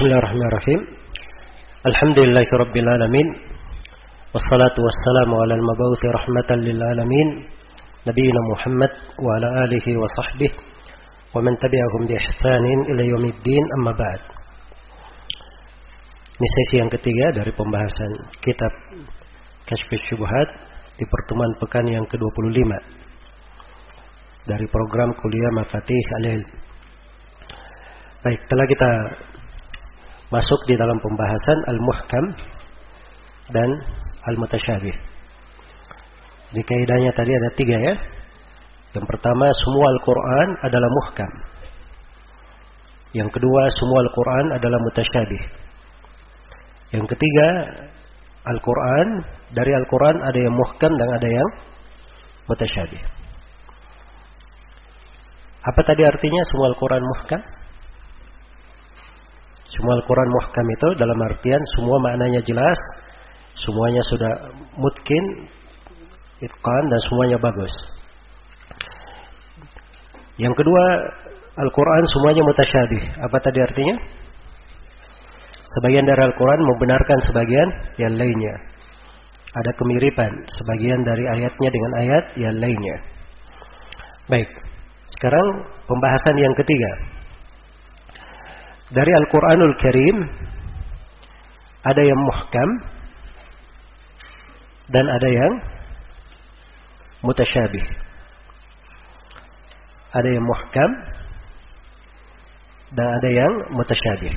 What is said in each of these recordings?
Bismillahirrahmanirrahim. Alhamdulillahirabbil alamin. Wassalatu wassalamu ala al-mab'uts rahmatan lil alamin, nabiyina Muhammad wa ala alihi wa sahbihi wa man tabi'ahum bi ihsanin ila yaumiddin, amma ba'd. Ini sesi yang ketiga dari pembahasan kitab Kashfus Syubhat di pertemuan pekan yang ke-25 dari program kuliah Mafatih Al-Ilm. Baik, telah kita masuk di dalam pembahasan Al-Muhkam dan Al-Mutasyabih. Di kaidahnya tadi ada 3 ya. Yang pertama, semua Al-Quran adalah muhkam. Yang kedua, semua Al-Quran adalah mutasyabih. Yang ketiga, Al-Quran, dari Al-Quran ada yang muhkam dan ada yang mutasyabih. Apa tadi artinya semua Al-Quran muhkam? Semua Al-Quran muhkam itu dalam artian semua maknanya jelas, semuanya sudah mutkin, itqan, dan semuanya bagus. Yang kedua, Al-Quran semuanya mutasyabih. Apa tadi artinya? Sebagian dari Al-Quran membenarkan sebagian yang lainnya. Ada kemiripan sebagian dari ayatnya dengan ayat yang lainnya. Baik, sekarang pembahasan yang ketiga. Dari Al-Quranul Karim ada yang muhkam dan ada yang mutasyabih. Ada yang muhkam dan ada yang mutasyabih.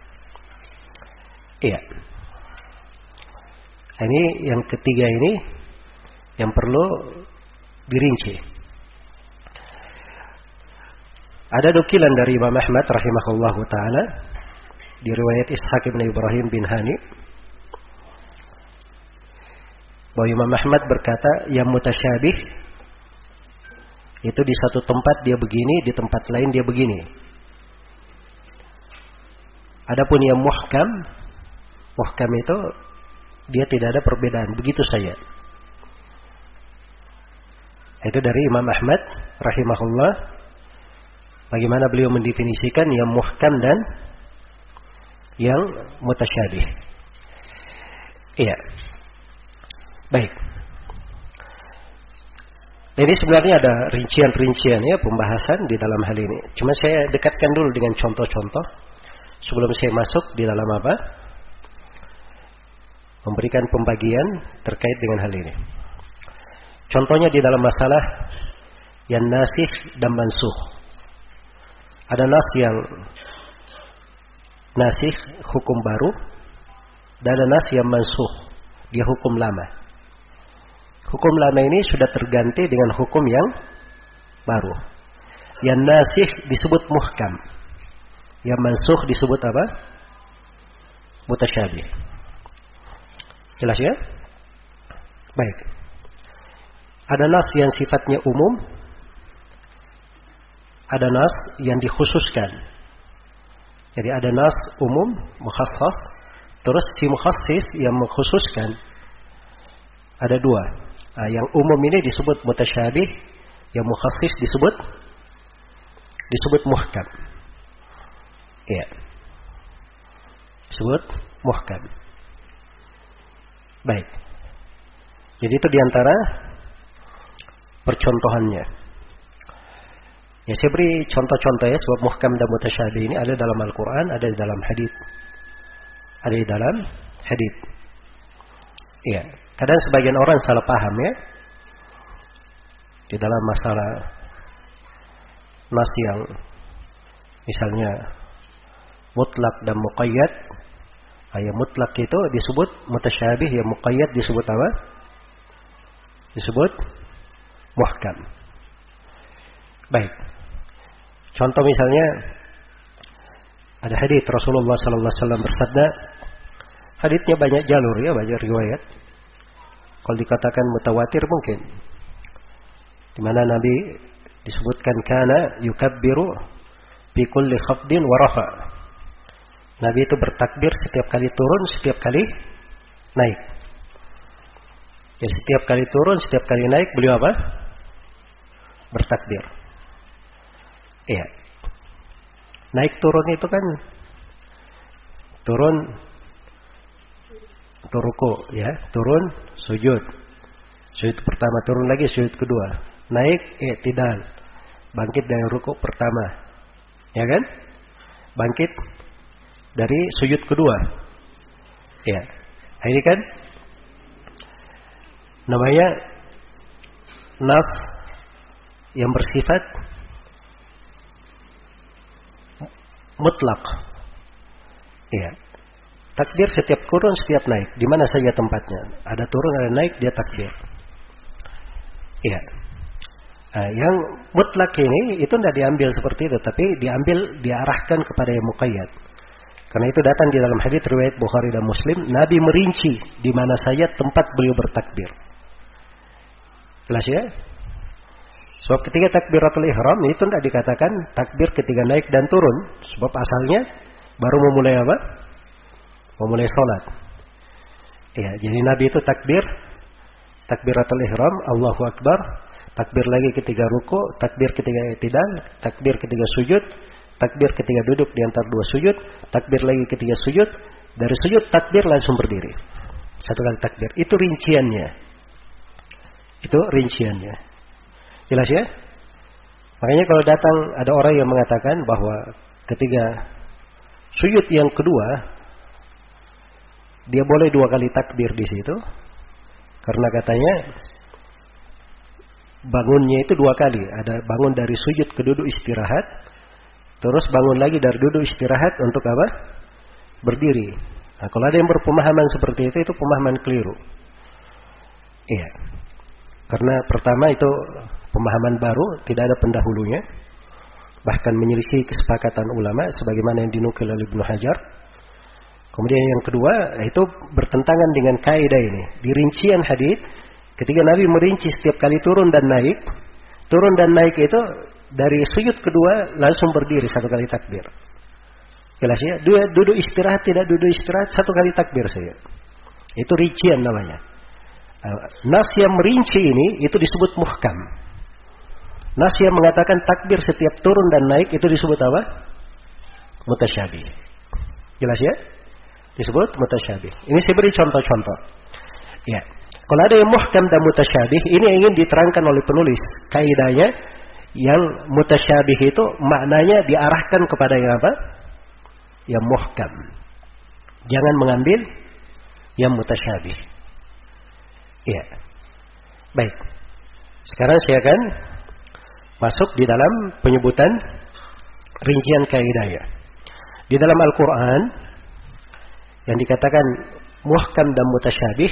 Iya. Ini yang ketiga ini yang perlu dirinci. Ada nukilan dari Imam Ahmad rahimahullahu taala di riwayat Ishaq bin Ibrahim bin Hani bahwa Imam Ahmad berkata, yang mutasyabih itu di satu tempat dia begini, di tempat lain dia begini. Adapun yang muhkam, muhkam itu dia tidak ada perbedaan, begitu saja. Itu dari Imam Ahmad rahimahullah. Bagaimana beliau mendefinisikan yang muhkam dan yang mutasyabih. Iya. Baik. Ini sebenarnya ada rincian-rincian ya pembahasan di dalam hal ini. Cuma saya dekatkan dulu dengan contoh-contoh sebelum saya masuk di dalam apa? Memberikan pembagian terkait dengan hal ini. Contohnya di dalam masalah yang nasikh dan mansukh. Ada nas yang nasikh, hukum baru, dan ada nas yang mansukh, dia hukum lama. Hukum lama ini sudah terganti dengan hukum yang baru. Yang nasikh disebut muhkam, yang mansukh disebut apa? Mutasyabih. Jelas ya? Baik. Ada nas yang sifatnya umum, ada nas yang dikhususkan. Jadi ada nas umum, mukhassas, terus si mukhassis yang mengkhususkan. Ada 2. Yang umum ini disebut mutasyabih, yang mukhassis disebut muhkam. Iya. Disebut muhkam. Baik. Jadi itu diantara percontohannya. Ya, saya beri contoh-contoh ya, sebab muhkam dan mutasyabih ini ada dalam Al-Quran, ada di dalam hadits. Ada di dalam hadits. Iya. Kadang sebagian orang salah paham ya. Di dalam masalah nas yang misalnya mutlak dan muqayyad. Yang mutlak itu disebut mutasyabih, yang muqayyad disebut apa? Disebut muhkam. Baik. Contoh misalnya ada hadits Rasulullah sallallahu alaihi wasallam bersabda, haditsnya banyak jalur ya, banyak riwayat. Kalau dikatakan mutawatir mungkin. Di mana Nabi disebutkan kana yukabbiru fi kulli khafdin wa rafa. Nabi itu bertakbir setiap kali turun, setiap kali naik. Jadi setiap kali turun, setiap kali naik beliau apa? Bertakbir. Iya. Naik turun itu kan turun, ruku, ya, turun, sujud. Sujud pertama, turun lagi, sujud kedua. Naik, i'tidal. Bangkit dari ruku pertama. Ya kan? Bangkit dari sujud kedua. Ya. Ini kan namanya nas yang bersifat mutlak. Ya. Takbir setiap turun, setiap naik. Di mana saja tempatnya. Ada turun, ada naik, dia takbir. Ya. Nah, yang mutlak ini itu tidak diambil seperti itu, tapi diarahkan kepada yang muqayyad. Karena itu datang di dalam hadits riwayat Bukhari dan Muslim, Nabi merinci di mana saja tempat beliau bertakbir. Jelas ya? Sebab ketika takbiratul ihram itu tidak dikatakan takbir ketika naik dan turun, sebab asalnya baru memulai apa? Memulai sholat. Ya, jadi Nabi itu takbiratul ihram, Allahu Akbar, takbir lagi ketika ruku, takbir ketika i'tidal, takbir ketika sujud, takbir ketika duduk di antara dua sujud, takbir lagi ketika sujud, dari sujud takbir langsung berdiri. Satu kali takbir. Itu rinciannya. Jelas ya? Makanya kalau datang ada orang yang mengatakan bahwa ketika sujud yang kedua dia boleh 2 kali takbir di situ, karena katanya bangunnya itu 2 kali. Ada bangun dari sujud ke duduk istirahat, terus bangun lagi dari duduk istirahat untuk apa? Berdiri. Nah, kalau ada yang berpemahaman seperti itu pemahaman keliru. Iya. Karena pertama itu pemahaman baru, tidak ada pendahulunya, bahkan menyelisih kesepakatan ulama sebagaimana yang dinukil oleh Ibnu Hajar. Kemudian yang kedua itu bertentangan dengan kaidah ini. Di rincian hadits ketika Nabi merinci setiap kali turun dan naik itu dari sujud kedua langsung berdiri 1 kali takbir. Jelas ya? Duduk istirahat, tidak duduk istirahat 1 kali takbir saja. Itu rincian namanya. Nas yang merinci ini itu disebut muhkam. Nas yang mengatakan takbir setiap turun dan naik itu disebut apa? Mutasyabih. Jelas ya? Disebut mutasyabih. Ini saya beri contoh-contoh. Ya. Kalau ada yang muhkam dan mutasyabih, ini yang ingin diterangkan oleh penulis. Kaidahnya yang mutasyabih itu maknanya diarahkan kepada yang apa? Yang muhkam. Jangan mengambil yang mutasyabih. Ya. Baik. Sekarang saya akan masuk di dalam penyebutan rincian kaidahnya. Di dalam Al-Quran yang dikatakan muhkam dan mutasyabih,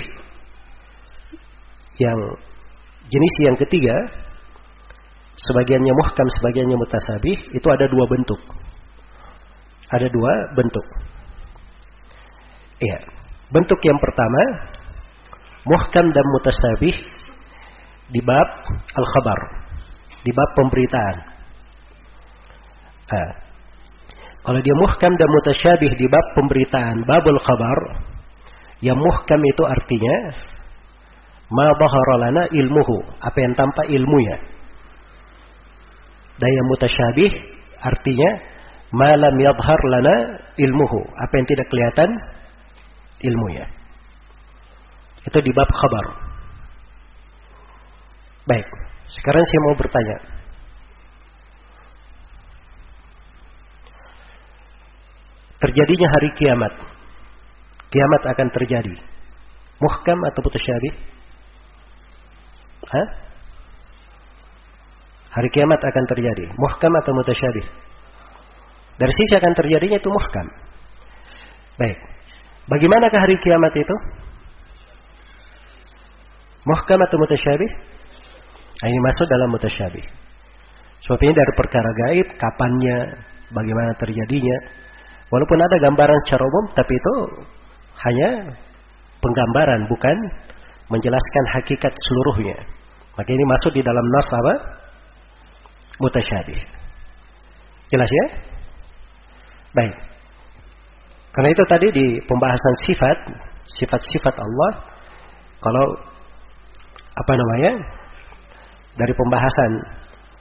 yang jenis yang ketiga, sebagiannya muhkam, sebagiannya mutasyabih, itu ada 2 bentuk. Ada 2 bentuk. Iya. Bentuk yang pertama, muhkam dan mutasyabih di bab al-khabar, di bab pemberitaan. Kalau dia muhkam dan mutasyabih di bab pemberitaan, babul khabar, yang muhkam itu artinya ma dhahara lana ilmuhu, apa yang tampak ilmunya. Dan yang mutasyabih artinya ma lam yadhhar lana ilmuhu, apa yang tidak kelihatan ilmunya. Itu di bab khabar. Baik, sekarang saya mau bertanya. Terjadinya hari kiamat. Kiamat akan terjadi. Muhkam atau mutasyabih? Hari kiamat akan terjadi. Muhkam atau mutasyabih? Dari sisi akan terjadinya itu muhkam. Baik. Bagaimanakah hari kiamat itu? Muhkam atau mutasyabih? Nah, ini masuk dalam mutasyabih. Sebab ini dari perkara gaib, kapannya, bagaimana terjadinya. Walaupun ada gambaran secara umum, tapi itu hanya penggambaran, bukan menjelaskan hakikat seluruhnya. Maka ini masuk di dalam nas apa? Mutasyabih. Jelas ya? Baik. Karena itu tadi di pembahasan sifat-sifat Allah, kalau apa namanya? Dari pembahasan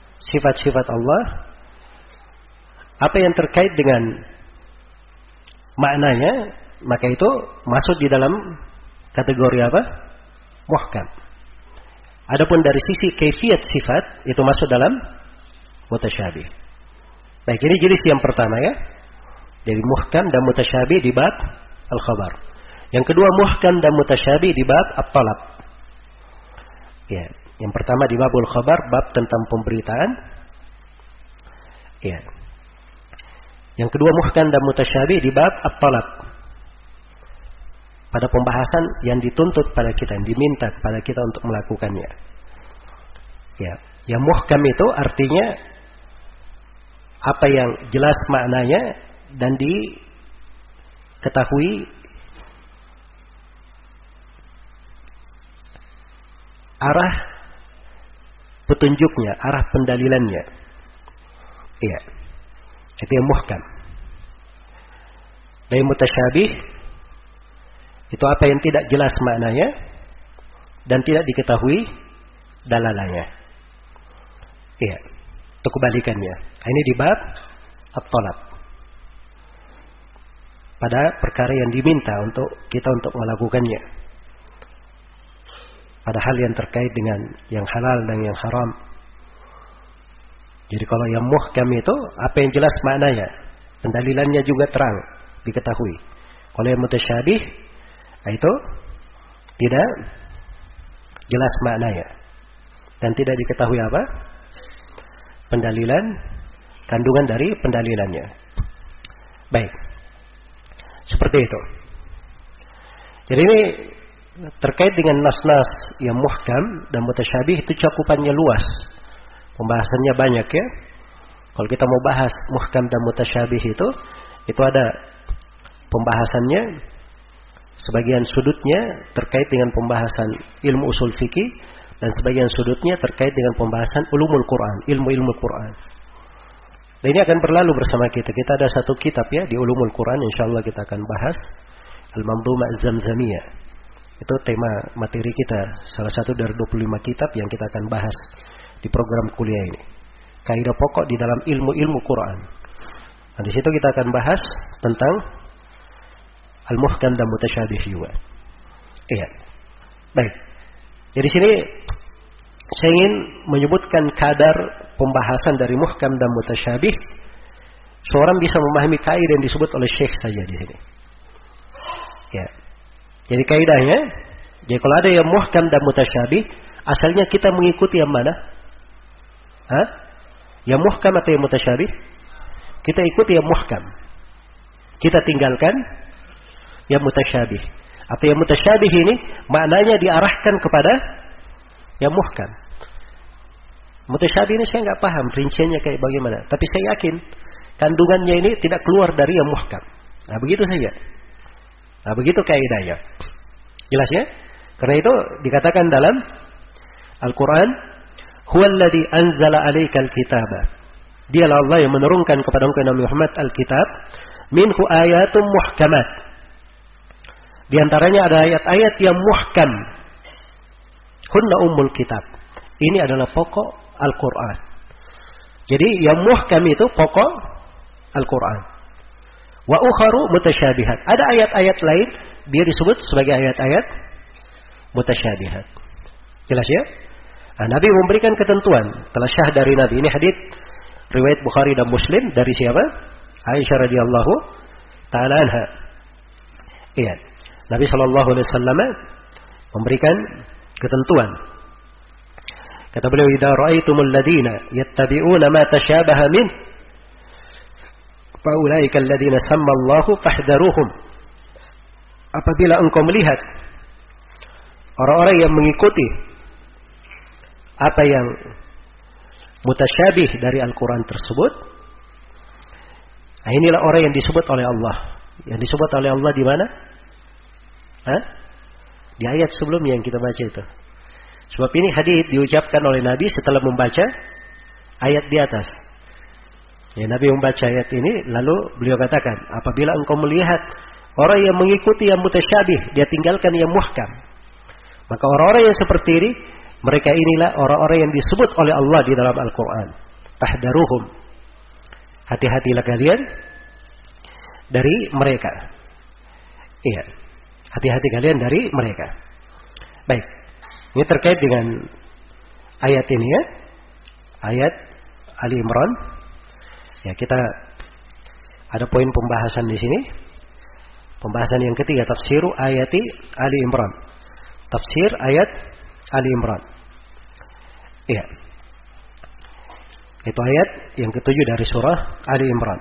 sifat-sifat Allah, apa yang terkait dengan maknanya, maka itu masuk di dalam kategori apa? Muhkam. Adapun dari sisi kaifiyat sifat itu masuk dalam mutasyabih. Baik, ini jenis yang pertama ya. Jadi muhkam dan mutasyabih di bab al-khabar. Yang kedua muhkam dan mutasyabih di bab at-talab. Ya, yang pertama di babul khabar, bab tentang pemberitaan. Ya. Yang kedua muhkam dan mutasyabih di bab at-talab. Pada pembahasan yang dituntut pada kita, yang diminta pada kita untuk melakukannya. Ya, yang muhkam itu artinya apa yang jelas maknanya dan diketahui arah petunjuknya, arah pendalilannya. Iya. Itu yang muhkam. Dan mutasyabih itu apa yang tidak jelas maknanya dan tidak diketahui dalalannya. Iya. Itu kebalikannya. Ini di bab at-talab. Pada perkara yang diminta untuk kita untuk melakukannya. Pada hal yang terkait dengan yang halal dan yang haram. Jadi kalau yang muhkam itu apa yang jelas maknanya, pendalilannya juga terang, diketahui. Kalau yang mutasyabih itu tidak jelas maknanya dan tidak diketahui apa? Pendalilan, kandungan dari pendalilannya. Baik. Seperti itu. Jadi ini terkait dengan nas-nas yang muhkam dan mutasyabih itu cakupannya luas. Pembahasannya banyak ya. Kalau kita mau bahas muhkam dan mutasyabih itu ada pembahasannya. Sebagian sudutnya terkait dengan pembahasan ilmu usul fikih dan sebagian sudutnya terkait dengan pembahasan ulumul Quran, ilmu-ilmu Quran. Dan ini akan berlalu bersama kita. Kita ada satu kitab ya di ulumul Quran, insyaallah kita akan bahas Al-Mamdumah Az-Zamzamiyah. Itu tema materi kita, salah satu dari 25 kitab yang kita akan bahas di program kuliah ini. Kaidah pokok di dalam ilmu-ilmu Quran. Nah, di situ kita akan bahas tentang al-muhkam dan mutasyabih juga. Iya. Baik. Jadi sini saya ingin menyebutkan kadar pembahasan dari muhkam dan mutasyabih. Seorang bisa memahami kaidah yang disebut oleh Syekh saja di sini. Ya. Jadi kaidahnya, jadi kalau ada yang muhkam dan mutasyabih, asalnya kita mengikuti yang mana? Hah? Yang muhkam atau yang mutasyabih? Kita ikuti yang muhkam. Kita tinggalkan yang mutasyabih. Atau yang mutasyabih ini maknanya diarahkan kepada yang muhkam. Mutasyabih ini saya nggak paham rinciannya kayak bagaimana. Tapi saya yakin kandungannya ini tidak keluar dari yang muhkam. Nah begitu saja. Nah begitu kaidahnya. Jelas ya? Karena itu dikatakan dalam Al-Quran, huwallazi anzala 'alaikal kitaba. Dialah Allah yang menurunkan kepada engkau Nabi Muhammad al-kitab, minhu ayatun muhkamat. Di antaranya ada ayat-ayat yang muhkam. Hunna ummul kitab. Ini adalah pokok Al-Quran. Jadi yang muhkam itu pokok Al-Quran. Wa ukharu mutasyabihat. Ada ayat-ayat lain dia disebut sebagai ayat-ayat mutasyabihat. Jelas ya? Nah, Nabi memberikan ketentuan. Telah syah dari Nabi. Ini hadits riwayat Bukhari dan Muslim dari siapa? Aisyah radhiyallahu taala anha. Iya. Nabi sallallahu alaihi wasallam memberikan ketentuan. Kata beliau, "Idza ra'aitumul ladina yattabi'una ma tashabaha min fa ulaika alladziina samma Allahu fahdharuhum." Apabila engkau melihat orang-orang yang mengikuti apa yang mutasyabih dari Al-Quran tersebut, nah inilah orang yang disebut oleh Allah. Yang disebut oleh Allah di mana? Hah? Di ayat sebelumnya yang kita baca itu. Sebab ini hadits diucapkan oleh Nabi setelah membaca ayat di atas. Ya, Nabi membaca ayat ini lalu beliau katakan, apabila engkau melihat orang yang mengikuti yang mutasyabih, dia tinggalkan yang muhkam. Maka orang-orang yang seperti ini, mereka inilah orang-orang yang disebut oleh Allah di dalam Al-Quran. Tahdaruhum. Hati-hatilah kalian dari mereka. Iya. Hati-hati kalian dari mereka. Baik. Ini terkait dengan ayat ini ya. Ayat Ali Imran. Ya, kita ada poin pembahasan di sini. Pembahasan yang ketiga, tafsiru ayati Ali Imran. Tafsir ayat Ali Imran. Iya. Itu ayat yang ketujuh dari surah Ali Imran.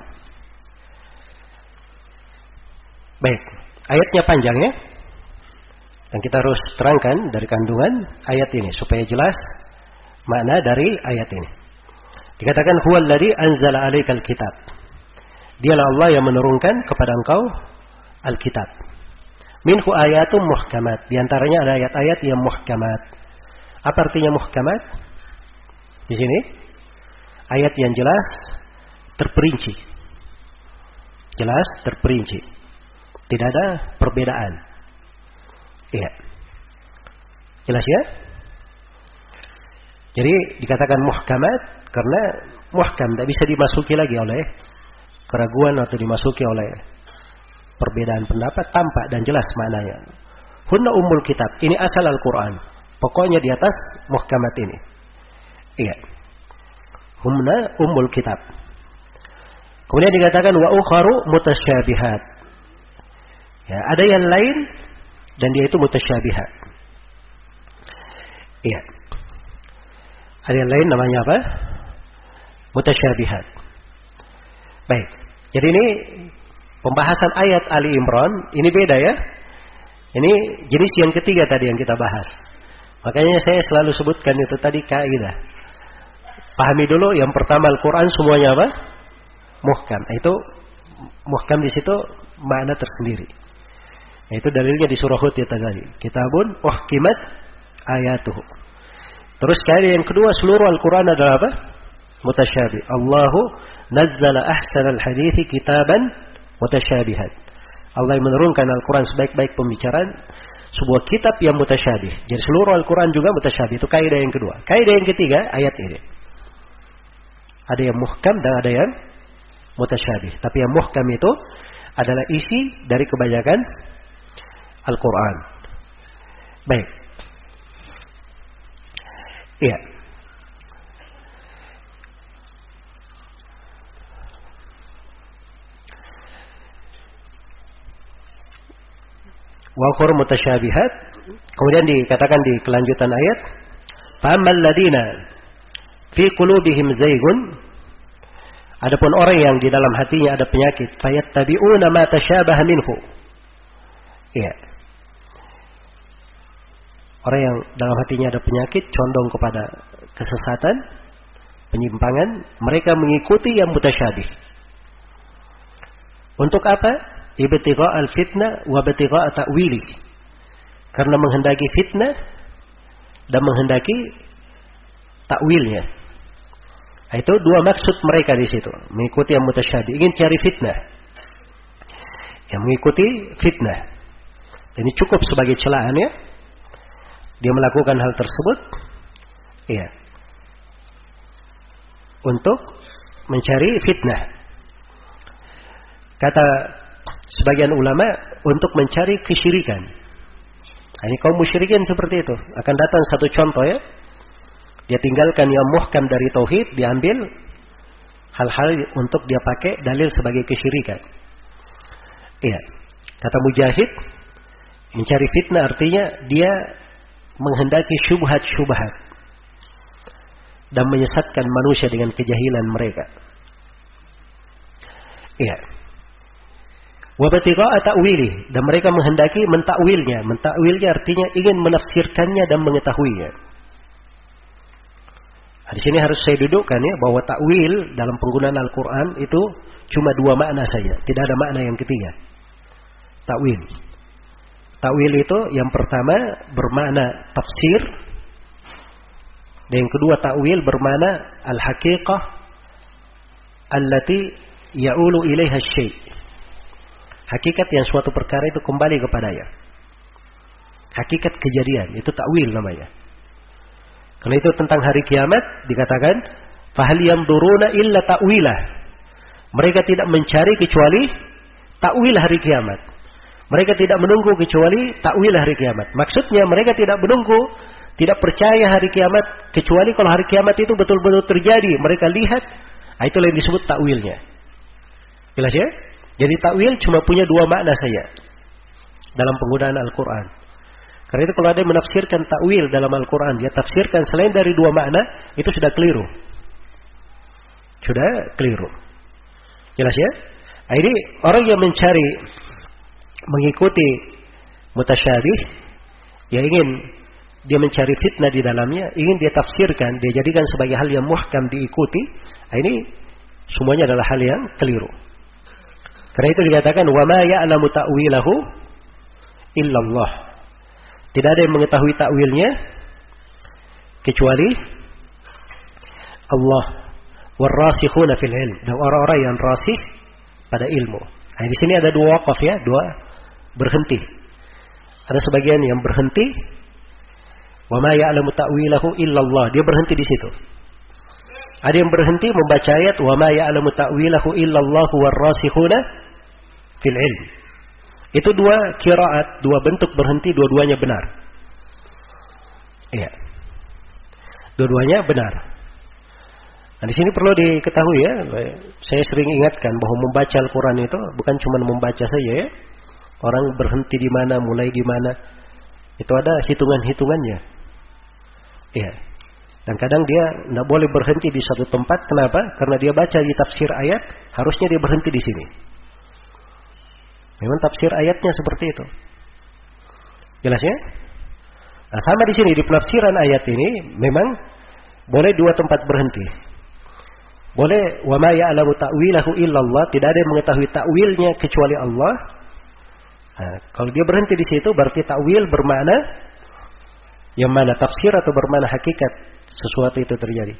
Baik, ayatnya panjang ya. Dan kita harus terangkan dari kandungan ayat ini supaya jelas makna dari ayat ini. Dikatakan huwallazi anzala 'alaikal kitab. Dialah Allah yang menurunkan kepada engkau Alkitab. Minhu ayatum muhkamat. Di antaranya ada ayat-ayat yang muhkamat. Apa artinya muhkamat? Di sini ayat yang jelas terperinci. Jelas terperinci. Tidak ada perbedaan. Iya. Jelas ya? Jadi dikatakan muhkamat karena muhkam tidak bisa dimasuki lagi oleh keraguan atau dimasuki oleh perbedaan pendapat, tampak dan jelas maknanya. Hunna ummul kitab. Ini asal Al-Quran. Pokoknya di atas muhkamat ini. Iya. Hunna ummul kitab. Kemudian dikatakan wa ukharu mutasyabihat. Ya, ada yang lain dan dia itu mutasyabihat. Iya. Ada yang lain namanya apa? Mutasyabihat. Baik. Jadi ini pembahasan ayat Ali Imran ini beda ya. Ini jenis yang ketiga tadi yang kita bahas. Makanya saya selalu sebutkan itu tadi kaidah. Pahami dulu yang pertama Al-Quran semuanya apa? Muhkam. Itu muhkam di situ makna tersendiri. Itu dalilnya di surah Hud tadi. Kitabun uhkimat ayatuhu. Terus kaidah yang kedua seluruh Al-Quran adalah apa? Mutasyabih. Allahu nazzala ahsanal hadithi kitaban mutasyabihat. Allah yang menurunkan Al-Quran sebaik-baik pembicaraan, sebuah kitab yang mutasyabih. Jadi seluruh Al-Quran juga mutasyabih. Itu kaidah yang kedua. Kaidah yang ketiga ayat ini. Ada yang muhkam dan ada yang mutasyabih. Tapi yang muhkam itu adalah isi dari kebanyakan Al-Quran. Baik. Iya. Wa ukhra mutasyabihat. Kemudian dikatakan di kelanjutan ayat, "Fa'ammal ladina fi qulubihim zaygun." Adapun orang yang di dalam hatinya ada penyakit, fayattabi'una ma tasyabaha minhu. Iya. Orang yang dalam hatinya ada penyakit, condong kepada kesesatan, penyimpangan, mereka mengikuti yang mutasyabih. Untuk apa? Ibtigha al-fitnah wa ibtigha ta'wili. Karena menghendaki fitnah dan menghendaki takwilnya. Itu dua maksud mereka di situ, mengikuti yang mutasyabih, ingin cari fitnah. Yang mengikuti fitnah. Ini cukup sebagai celaan ya. Dia melakukan hal tersebut, iya, untuk mencari fitnah. Kata sebagian ulama untuk mencari kesyirikan. Ini kaum musyrikin seperti itu. Akan datang satu contoh ya. Dia tinggalkan yang muhkam dari tauhid, diambil hal-hal untuk dia pakai dalil sebagai kesyirikan. Iya. Kata Mujahid, mencari fitnah artinya dia menghendaki syubhat-syubhat dan menyesatkan manusia dengan kejahilan mereka. Iya. Wa batigha'a ta'wili, dan mereka menghendaki mentakwilnya. Mentakwilnya artinya ingin menafsirkannya dan mengetahuinya. Di sini harus saya dudukkan ya bahwa takwil dalam penggunaan Al-Quran itu cuma dua makna saja, tidak ada makna yang ketiga. Takwil. Takwil itu yang pertama bermakna tafsir, dan yang kedua takwil bermakna al-haqiqah allati ya'ulu ilaiha syai'. Hakikat yang suatu perkara itu kembali kepadanya. Hakikat kejadian itu takwil namanya. Karena itu tentang hari kiamat dikatakan fahal yanzuruna illa ta'wilah. Mereka tidak mencari kecuali takwil hari kiamat. Mereka tidak menunggu kecuali takwil hari kiamat. Maksudnya mereka tidak menunggu, tidak percaya hari kiamat kecuali kalau hari kiamat itu betul-betul terjadi. Mereka lihat, itulah yang disebut takwilnya. Jelas ya? Jadi takwil cuma punya dua makna saja dalam penggunaan Al-Quran. Karena itu kalau ada yang menafsirkan takwil dalam Al-Quran, dia tafsirkan selain dari dua makna, itu sudah keliru. Sudah keliru. Jelas ya? Ini orang yang mencari, mengikuti mutasyabih, yang ingin dia mencari fitnah di dalamnya, ingin dia tafsirkan, dia jadikan sebagai hal yang muhkam diikuti, ini semuanya adalah hal yang keliru. Karena itu dikatakan wa ma ya'lamu ta'wilahu illallah. Tidak ada yang mengetahui takwilnya kecuali Allah. Warrasikhuna fil ilm, dan orang-orang yang rasih pada ilmu. Nah, di sini ada dua waqaf ya, dua berhenti. Ada sebagian yang berhenti wa ma ya'lamu ta'wilahu illallah, dia berhenti di situ. Ada yang berhenti membaca ayat wa ma ya'lamu ta'wilahu illallahu warrasikhuna fil ilm. Itu dua qiraat, dua bentuk berhenti, dua-duanya benar. Iya. Dua-duanya benar. Nah, di sini perlu diketahui ya, saya sering ingatkan bahwa membaca Al-Quran itu bukan cuma membaca saja ya. Orang berhenti di mana, mulai di mana, itu ada hitungan-hitungannya. Iya. Dan kadang dia tidak boleh berhenti di satu tempat. Kenapa? Karena dia baca di tafsir ayat, harusnya dia berhenti di sini. Memang tafsir ayatnya seperti itu. Jelas ya? Nah, sama di sini di penafsiran ayat ini memang boleh dua tempat berhenti. Boleh wa ma ya'lamu ta'wilahu illallah, tidak ada yang mengetahui takwilnya kecuali Allah. Nah, kalau dia berhenti di situ berarti takwil bermakna yang mana tafsir atau bermakna hakikat sesuatu itu terjadi.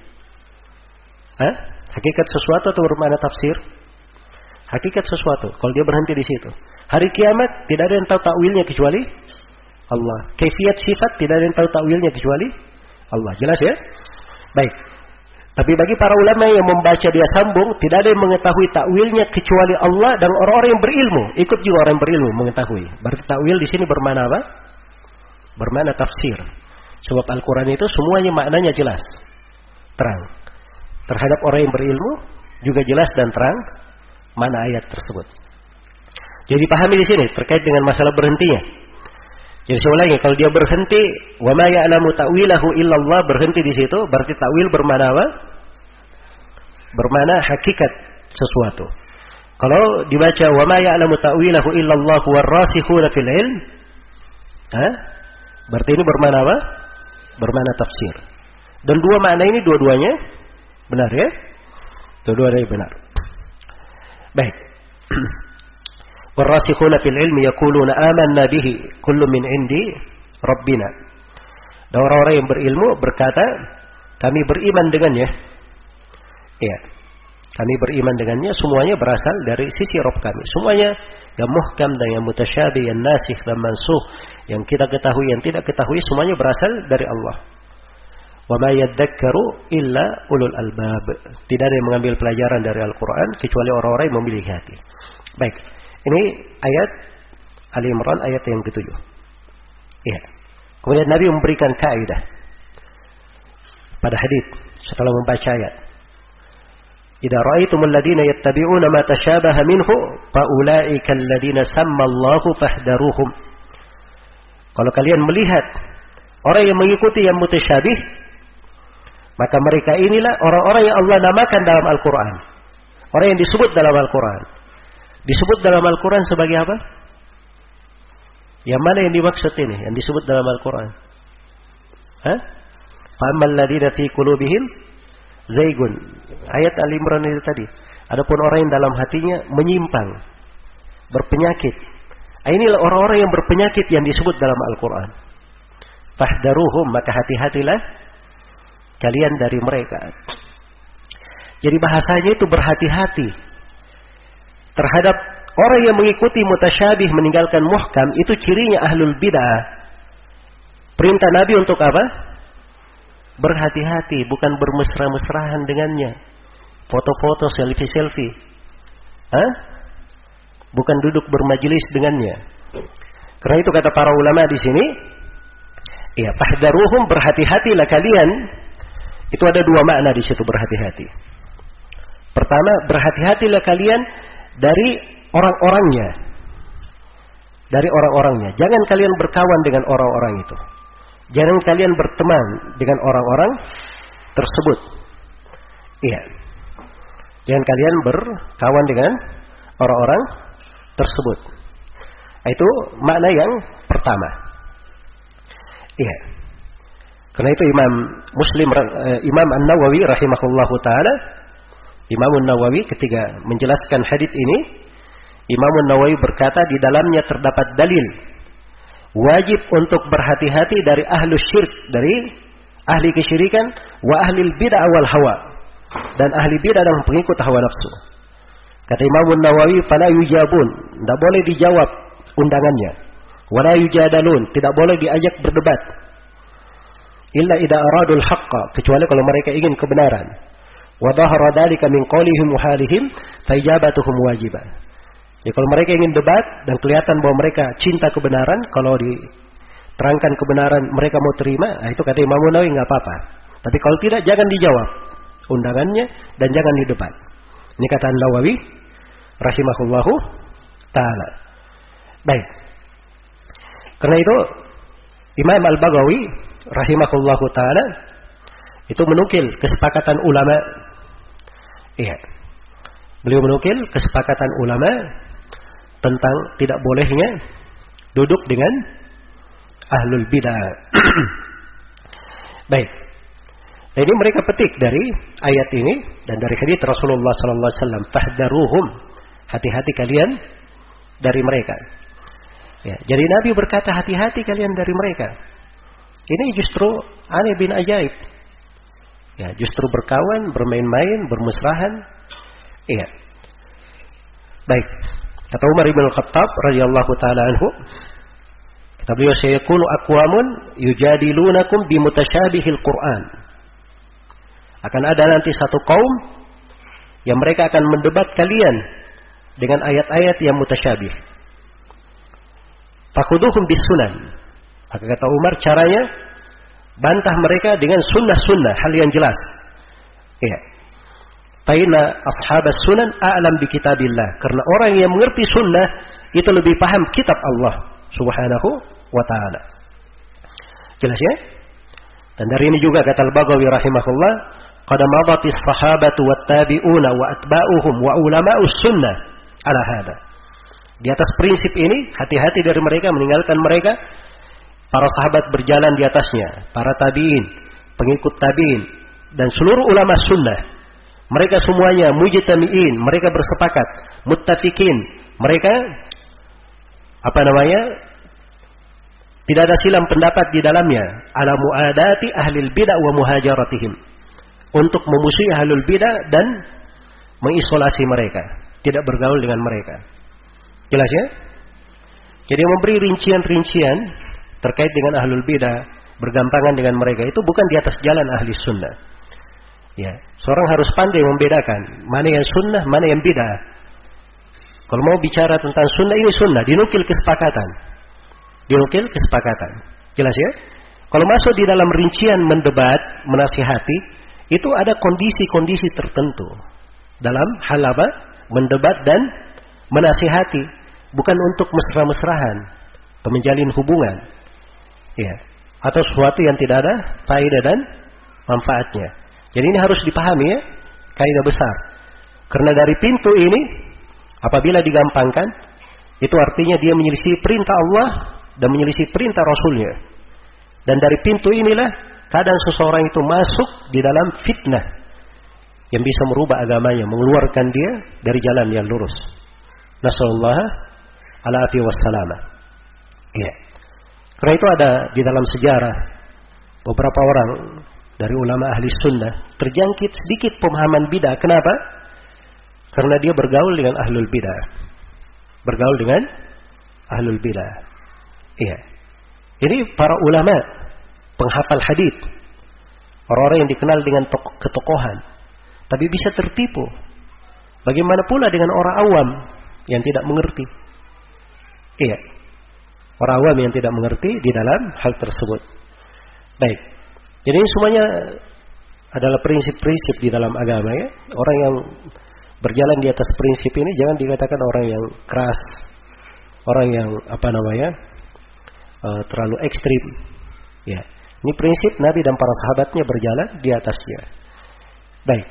Hakikat sesuatu atau bermakna tafsir? Hakikat sesuatu. Kalau dia berhenti di situ. Hari kiamat tidak ada yang tahu takwilnya kecuali Allah. Kaifiyat sifat tidak ada yang tahu takwilnya kecuali Allah. Jelas ya? Baik. Tapi bagi para ulama yang membaca dia sambung, tidak ada yang mengetahui takwilnya kecuali Allah dan orang-orang yang berilmu. Ikut juga orang yang berilmu mengetahui. Berarti takwil di sini bermakna apa? Bermakna tafsir. Sebab Al-Quran itu semuanya maknanya jelas, terang. Terhadap orang yang berilmu juga jelas dan terang mana ayat tersebut. Jadi pahami di sini terkait dengan masalah berhentinya. Jadi saya ulangi, kalau dia berhenti wa ma ya'lamu ta'wilahu illallah, berhenti di situ berarti takwil bermakna apa? Bermakna hakikat sesuatu. Kalau dibaca wa ma ya'lamu ta'wilahu illallah warrasikhuna fil ilm, berarti ini bermakna apa? Bermakna tafsir. Dan dua makna ini dua-duanya benar ya? Dua-duanya benar. Baik. Warrasikhuna fil ilmi yaquluna amanna bihi kullu min indi rabbina. Dan orang-orang yang berilmu berkata, kami beriman dengannya. Iya. Kami beriman dengannya, semuanya berasal dari sisi Rabb kami. Semuanya yang muhkam dan yang mutasyabih, yang nasikh dan mansukh, yang kita ketahui, yang tidak ketahui, semuanya berasal dari Allah. Wa ma yadzakkaru illa ulul albab. Tidak ada yang mengambil pelajaran dari Al-Quran kecuali orang-orang yang memiliki hati. Baik. Ini ayat Ali Imran ayat yang ke-7. Iya. Kemudian Nabi memberikan kaidah pada hadis setelah membaca ayat. Idza ra'aitumul ladina yattabi'una ma tashabaha minhu fa ulaika alladziina samma Allahu fahdaruhum. Kalau kalian melihat orang yang mengikuti yang mutasyabih, maka mereka inilah orang-orang yang Allah namakan dalam Al-Quran. Orang yang disebut dalam Al-Quran. Disebut dalam Al-Quran sebagai apa? Yang mana yang dimaksud ini? Yang disebut dalam Al-Quran? Fa'ammal ladina fi qulubihim zaygun. Ayat Al-Imran itu tadi. Adapun orang yang dalam hatinya menyimpang, berpenyakit. Inilah orang-orang yang berpenyakit yang disebut dalam Al-Quran. Fahdaruhum, maka hati-hatilah kalian dari mereka. Jadi bahasanya itu berhati-hati terhadap orang yang mengikuti mutasyabih meninggalkan muhkam. Itu cirinya ahlul bid'ah. Perintah Nabi untuk apa? Berhati-hati, bukan bermesra-mesrahan dengannya. Foto-foto, selfie-selfie. bukan duduk bermajelis dengannya. Karena itu kata para ulama di sini, ya, fahdaruhum, berhati-hatilah kalian. Itu ada dua makna di situ, berhati-hati. Pertama, berhati-hatilah kalian dari orang-orangnya. Dari orang-orangnya. Jangan kalian berkawan dengan orang-orang itu. Jangan kalian berteman dengan orang-orang tersebut. Iya. Jangan kalian berkawan dengan orang-orang tersebut. Itu makna yang pertama. Iya. Karena itu Imam An-Nawawi rahimahullahu taala, Imam An-Nawawi ketika menjelaskan hadits ini, Imam An-Nawawi berkata di dalamnya terdapat dalil wajib untuk berhati-hati dari ahlu syirk, dari ahli kesyirikan, wa ahli bid'ah wal hawa, dan ahli bid'ah dan pengikut hawa nafsu. Kata Imam An-Nawawi, fala yujabun, tidak boleh dijawab undangannya. Wala yujadalun, tidak boleh diajak berdebat. Illa idza aradul haqqa, kecuali kalau mereka ingin kebenaran. Wa dhahara dzalika min qawlihim wa halihim, fa ijabatuhum wajibah. Ya, kalau mereka ingin debat dan kelihatan bahwa mereka cinta kebenaran, kalau diterangkan kebenaran mereka mau terima, nah itu kata Imam Nawawi nggak apa-apa. Tapi kalau tidak, jangan dijawab undangannya dan jangan didebat. Ini kata Nawawi rahimahullahu taala. Baik. Karena itu Imam Al-Baghawi rahimahullahu taala itu menukil kesepakatan ulama. Iya. Beliau menukil kesepakatan ulama tentang tidak bolehnya duduk dengan ahlul bidah. Baik. Jadi mereka petik dari ayat ini dan dari hadits Rasulullah sallallahu alaihi wasallam, fahdaruhum, hati-hati kalian dari mereka. Ya, jadi Nabi berkata hati-hati kalian dari mereka. Ini justru aneh bin ajaib. Ya, justru berkawan, bermain-main, bermesrahan. Iya. Baik. Kata Umar bin Khattab radhiyallahu taala anhu, kata beliau, sayakunu aqwamun yujadilunakum bi mutasyabihil Qur'an. Akan ada nanti satu kaum yang mereka akan mendebat kalian dengan ayat-ayat yang mutasyabih. Fakhuduhum bis sunan. Maka kata Umar, caranya bantah mereka dengan sunnah-sunnah, hal yang jelas. Iya. Faina ashabas sunan a'lam bi kitabillah. Karena orang yang mengerti sunnah itu lebih paham kitab Allah Subhanahu wa taala. Jelas ya? Dan dari ini juga kata Al-Baghawi rahimahullah, qad madatis sahabatu wat tabi'una wa atba'uhum wa ulama'us sunnah ala hada. Di atas prinsip ini, hati-hati dari mereka, meninggalkan mereka. Para sahabat berjalan di atasnya, para tabi'in, pengikut tabi'in, dan seluruh ulama sunnah. Mereka semuanya mujtami'in, mereka bersepakat, muttafiqin, mereka tidak ada silang pendapat di dalamnya, ala muadati ahlil bidah wa muhajaratihim, untuk memusuhi ahlul bidah dan mengisolasi mereka, tidak bergaul dengan mereka. Jelas ya? Jadi memberi rincian-rincian terkait dengan ahlul bidah, bergampangan dengan mereka, itu bukan di atas jalan ahli sunnah. Ya, seorang harus pandai membedakan mana yang sunnah, mana yang bidah. Kalau mau bicara tentang sunnah, ini sunnah, dinukil kesepakatan. Dinukil kesepakatan. Jelas ya? Kalau masuk di dalam rincian mendebat, menasihati, itu ada kondisi-kondisi tertentu dalam hal apa? Mendebat dan menasihati. Bukan untuk mesra-mesrahan atau menjalin hubungan, ya, atau sesuatu yang tidak ada faedah dan manfaatnya. Jadi ini harus dipahami ya, kaidah besar. Karena dari pintu ini, apabila digampangkan, itu artinya dia menyelisih perintah Allah dan menyelisih perintah Rasulnya. Dan dari pintu inilah kadang seseorang itu masuk di dalam fitnah yang bisa merubah agamanya, mengeluarkan dia dari jalan yang lurus. Nasallallahu alaihi wassalam. Ya. Karena itu ada di dalam sejarah beberapa orang dari ulama ahli sunnah terjangkit sedikit pemahaman bidah. Kenapa? Karena dia bergaul dengan ahlul bidah. Bergaul dengan ahlul bidah. Iya. Ini para ulama penghafal hadits, orang-orang yang dikenal dengan ketokohan, tapi bisa tertipu. Bagaimana pula dengan orang awam yang tidak mengerti. Iya. Orang awam yang tidak mengerti di dalam hal tersebut. Baik. Jadi semuanya adalah prinsip-prinsip di dalam agama ya. Orang yang berjalan di atas prinsip ini jangan dikatakan orang yang keras, orang yang terlalu ekstrim. Ya. Ini prinsip Nabi dan para sahabatnya berjalan di atasnya. Baik.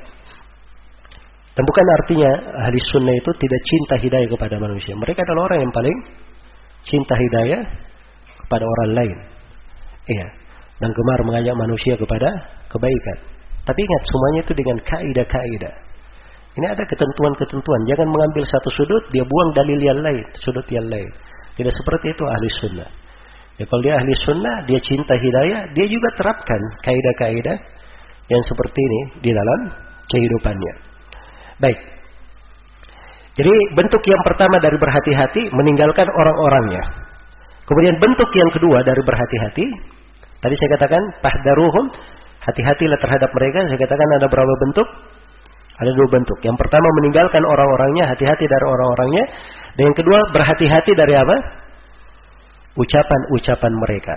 Dan bukan artinya ahli sunnah itu tidak cinta hidayah kepada manusia. Mereka adalah orang yang paling cinta hidayah kepada orang lain. Iya. Dan gemar mengajak manusia kepada kebaikan. Tapi ingat, semuanya itu dengan kaidah-kaidah. Ini ada ketentuan-ketentuan. Jangan mengambil satu sudut, dia buang dalil yang lain, sudut yang lain. Tidak seperti itu ahli sunnah. Ya, kalau dia ahli sunnah, dia cinta hidayah, dia juga terapkan kaidah-kaidah yang seperti ini di dalam kehidupannya. Baik. Jadi bentuk yang pertama dari berhati-hati, meninggalkan orang-orangnya. Kemudian bentuk yang kedua dari berhati-hati, tadi saya katakan fahdaruhum, hati-hatilah terhadap mereka. Saya katakan ada berapa bentuk? Ada dua bentuk. Yang pertama meninggalkan orang-orangnya, hati-hati dari orang-orangnya. Dan yang kedua berhati-hati dari apa? Ucapan-ucapan mereka.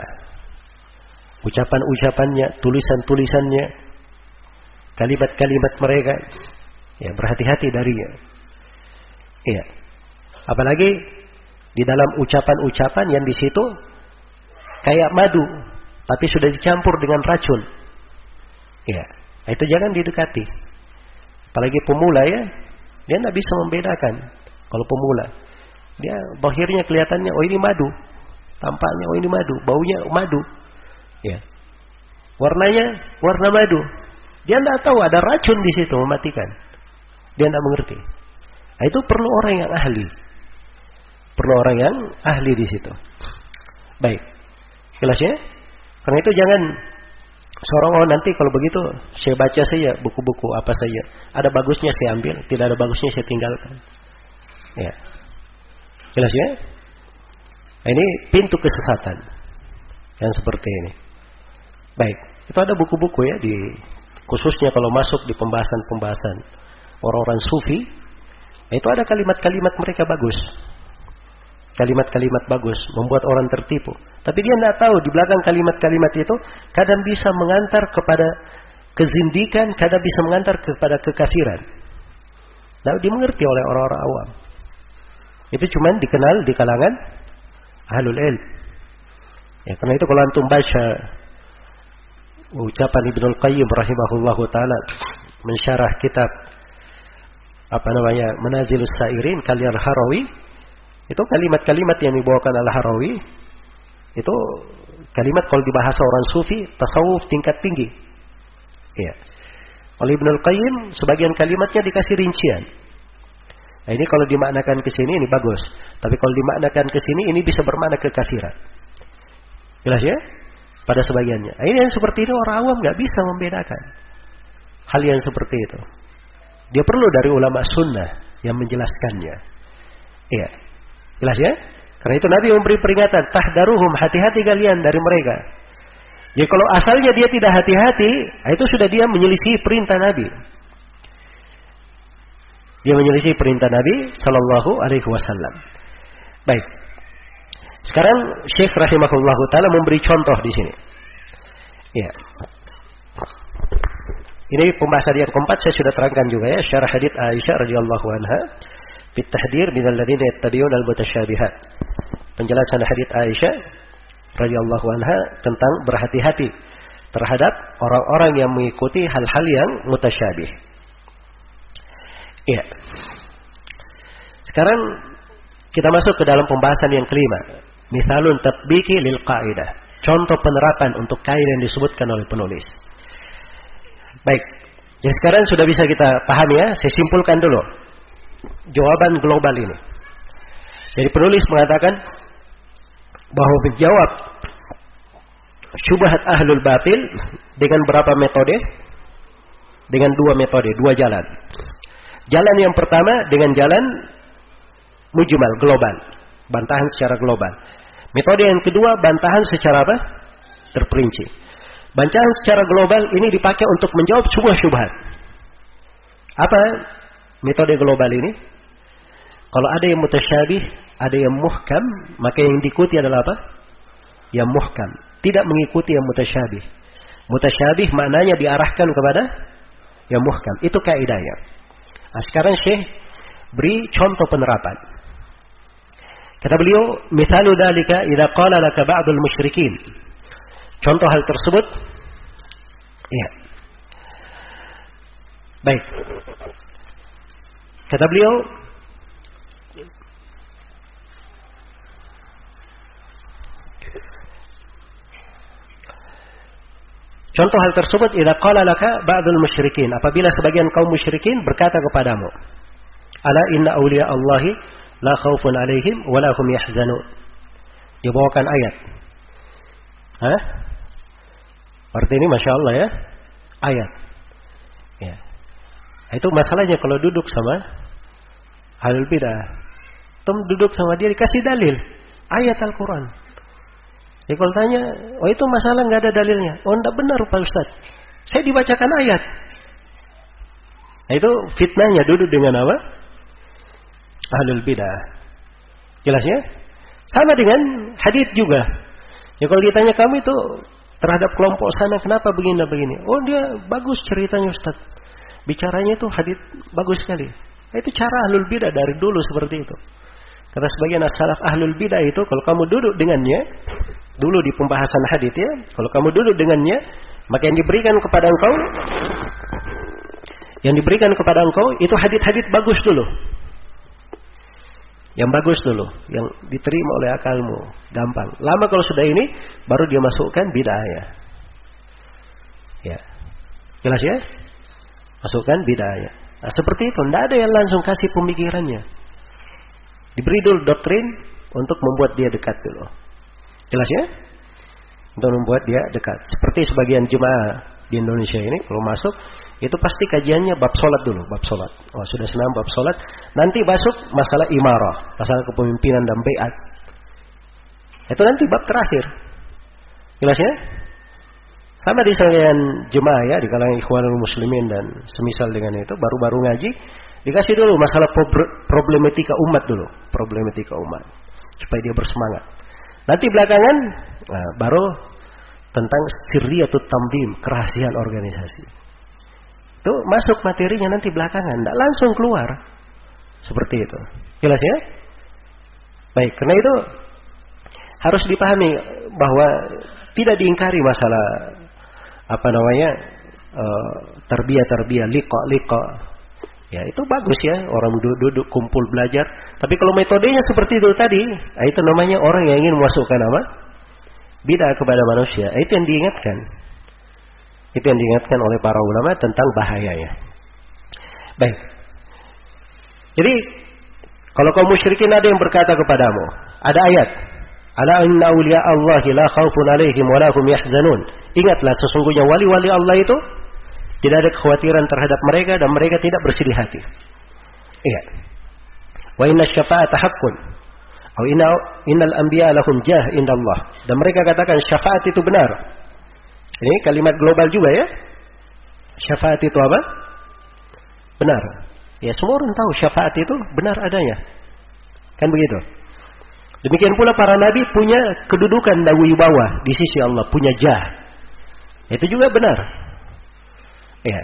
Ucapan-ucapannya, tulisan-tulisannya, kalimat-kalimat mereka. Ya, berhati-hati darinya. Iya. Apalagi di dalam ucapan-ucapan yang di situ kayak madu, tapi sudah dicampur dengan racun. Iya. Itu jangan didekati. Apalagi pemula ya, dia tidak bisa membedakan. Kalau pemula, dia bahirnya kelihatannya, oh ini madu, tampaknya oh ini madu, baunya madu. Ya. Warnanya warna madu. Dia tidak tahu ada racun di situ mematikan. Dia tidak mengerti. Nah, itu perlu orang yang ahli. Perlu orang yang ahli di situ. Baik. Jelas ya? Karena itu jangan seorang nanti kalau begitu saya baca saja buku-buku apa saja. Ada bagusnya saya ambil, tidak ada bagusnya saya tinggalkan. Ya. Jelas ya? Nah, ini pintu kesesatan. Yang seperti ini. Baik. Itu ada buku-buku ya khususnya kalau masuk di pembahasan-pembahasan orang-orang sufi, itu ada kalimat-kalimat mereka bagus. Kalimat-kalimat bagus membuat orang tertipu. Tapi dia tidak tahu di belakang kalimat-kalimat itu kadang bisa mengantar kepada kezindikan, kadang bisa mengantar kepada kekafiran. Nah, dimengerti oleh orang-orang awam. Itu cuma dikenal di kalangan ahlul ilm. Ya, karena itu kalau antum baca ucapan Ibnul Qayyim rahimahullahu taala mensyarah kitab Manazilus Sairin karya Al-Harawi, itu kalimat-kalimat yang dibawakan Al-Harawi itu kalimat kalau dibahasa orang sufi tasawuf tingkat tinggi. Ya. Oleh Ibnul Qayyim sebagian kalimatnya dikasih rincian. Nah, ini kalau dimaknakan ke sini ini bagus, tapi kalau dimaknakan ke sini ini bisa bermakna kekafiran. Jelas ya? Pada sebagiannya. Nah, ini yang seperti ini orang awam nggak bisa membedakan hal yang seperti itu. Dia perlu dari ulama sunnah yang menjelaskannya. Iya. Jelas ya? Karena itu Nabi memberi peringatan, tahdaruhum, hati-hati kalian dari mereka. Jadi kalau asalnya dia tidak hati-hati, itu sudah dia menyelisih perintah Nabi. Dia menyelisih perintah Nabi sallallahu alaihi wasallam. Baik. Sekarang Syekh rahimahullahu taala memberi contoh di sini. Iya. Ini pembahasan yang keempat saya sudah terangkan juga ya, syarah hadits Aisyah radhiyallahu anha fit tahdir min alladziina yattabi'una al-mutasyabihat. Penjelasan hadits Aisyah radhiyallahu anha tentang berhati-hati terhadap orang-orang yang mengikuti hal-hal yang mutasyabih. Iya. Sekarang kita masuk ke dalam pembahasan yang kelima. Misalun tatbiki lil qaidah. Contoh penerapan untuk kaidah yang disebutkan oleh penulis. Baik. Jadi sekarang sudah bisa kita pahami ya. Saya simpulkan dulu jawaban global ini. Jadi penulis mengatakan bahwa menjawab syubhat ahlul batil dengan berapa metode? Dengan dua metode, dua jalan. Jalan yang pertama dengan jalan mujmal, global. Bantahan secara global. Metode yang kedua, bantahan secara apa? Terperinci. Bantahan secara global ini dipakai untuk menjawab sebuah syubhat. Apa metode global ini? Kalau ada yang mutasyabih, ada yang muhkam, maka yang diikuti adalah apa? Yang muhkam. Tidak mengikuti yang mutasyabih. Mutasyabih maknanya diarahkan kepada yang muhkam. Itu kaidahnya. Nah, sekarang Syekh beri contoh penerapan. Kata beliau, "Mithalu dzalika idza qala laka ba'dul musyrikin." Contoh hal tersebut, iya. Baik. Kata beliau, contoh hal tersebut, idza qala laka ba'dul musyrikin, apabila sebagian kaum musyrikin berkata kepadamu, "Ala inna awliya Allahi la khaufun 'alaihim wa la hum yahzanun." Dibawakan ayat. Hah? Arti ini Masya Allah ya, ayat. Ya. Itu masalahnya kalau duduk sama ahlul bidah. Duduk sama dia dikasih dalil ayat Al-Quran. Ya kalau tanya, oh itu masalah nggak ada dalilnya. Oh enggak benar Pak Ustaz. Saya dibacakan ayat. Nah, itu fitnahnya duduk dengan apa? Ahlul bidah. Jelasnya? Sama dengan hadits juga. Ya kalau ditanya kamu itu terhadap kelompok sana kenapa begini dan begini? Oh dia bagus ceritanya Ustaz. Bicaranya itu hadits bagus sekali. Nah, itu cara ahlul bidah dari dulu seperti itu. Kata sebagian as-salaf, ahlul bidah itu kalau kamu duduk dengannya, dulu di pembahasan hadits ya, kalau kamu duduk dengannya, maka yang diberikan kepada engkau itu hadits-hadits bagus dulu. Yang bagus dulu, yang diterima oleh akalmu, gampang. Lama kalau sudah ini, baru dia masukkan bid'ahnya. Ya. Jelas ya? Masukkan bid'ahnya. Nah, seperti itu, tidak ada yang langsung kasih pemikirannya. Diberi dulu doktrin untuk membuat dia dekat dulu. Jelas ya? Untuk membuat dia dekat. Seperti sebagian jemaah di Indonesia ini, kalau masuk, itu pasti kajiannya bab sholat dulu, bab sholat. Oh, sudah senang bab sholat. Nanti masuk masalah imarah, masalah kepemimpinan dan bai'at. Itu nanti bab terakhir. Jelas ya? Sama di sebagian jemaah ya, di kalangan ikhwanul muslimin dan semisal dengan itu, baru-baru ngaji, dikasih dulu masalah problematika umat dulu. Problematika umat. Supaya dia bersemangat. Nanti belakangan, nah, baru tentang sirriyatut tamdim, kerahasiaan organisasi. Itu masuk materinya nanti belakangan, tidak langsung keluar. Seperti itu. Jelas ya? Baik, karena itu harus dipahami bahwa tidak diingkari masalah tarbiyah, liqa. Ya, itu bagus ya, orang duduk kumpul belajar. Tapi kalau metodenya seperti itu tadi, itu namanya orang yang ingin memasukkan apa? Bid'ah kepada manusia. Itu yang diingatkan. Itu yang diingatkan oleh para ulama tentang bahayanya. Baik. Jadi kalau kaum musyrikin ada yang berkata kepadamu, ada ayat, "Ala inna awliya Allahi la khaufun 'alaihim wa la hum yahzanun." Ingatlah sesungguhnya wali-wali Allah itu tidak ada kekhawatiran terhadap mereka dan mereka tidak bersedih hati. Iya. Wa inna syafa'ata haqqun. Atau innal anbiya lahum jah indallah. Dan mereka katakan syafaat itu benar. Ini kalimat global juga ya. Syafaat itu apa? Benar. Ya semua orang tahu syafaat itu benar adanya. Kan begitu. Demikian pula para nabi punya kedudukan dan wibawa di sisi Allah, punya jah. Itu juga benar. Ya.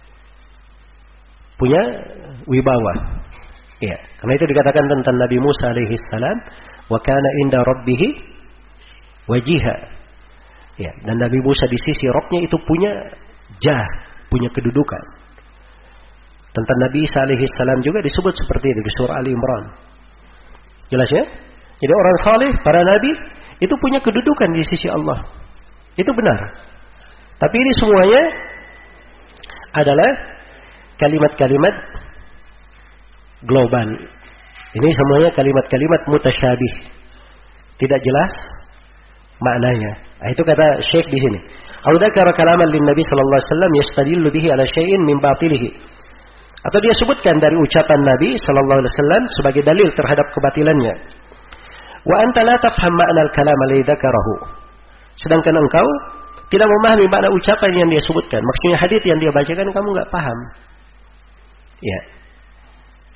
Punya wibawa. Ya. Karena itu dikatakan tentang Nabi Musa alaihi salam, wa kana inda rabbih wajiha. Ya, dan Nabi Musa di sisi Rabb-nya itu punya jah, punya kedudukan. Tentang Nabi Isa alaihi salam juga disebut seperti itu di surah Ali Imran. Jelas ya? Jadi orang saleh, para nabi itu punya kedudukan di sisi Allah. Itu benar. Tapi ini semuanya adalah kalimat-kalimat global. Ini semuanya kalimat-kalimat mutasyabih. Tidak jelas maknanya. Nah, itu kata Syekh di sini. Au dzakara kalaman lin Nabi sallallahu alaihi wasallam yastadillu bihi ala syai'in min batilihi. Atau dia sebutkan dari ucapan Nabi sallallahu alaihi wasallam sebagai dalil terhadap kebatilannya. Wa anta la tafham ma'na al-kalam alladhi dzakarahu. Sedangkan engkau tidak memahami makna ucapan yang dia sebutkan. Maksudnya hadis yang dia bacakan kamu enggak paham. Ya.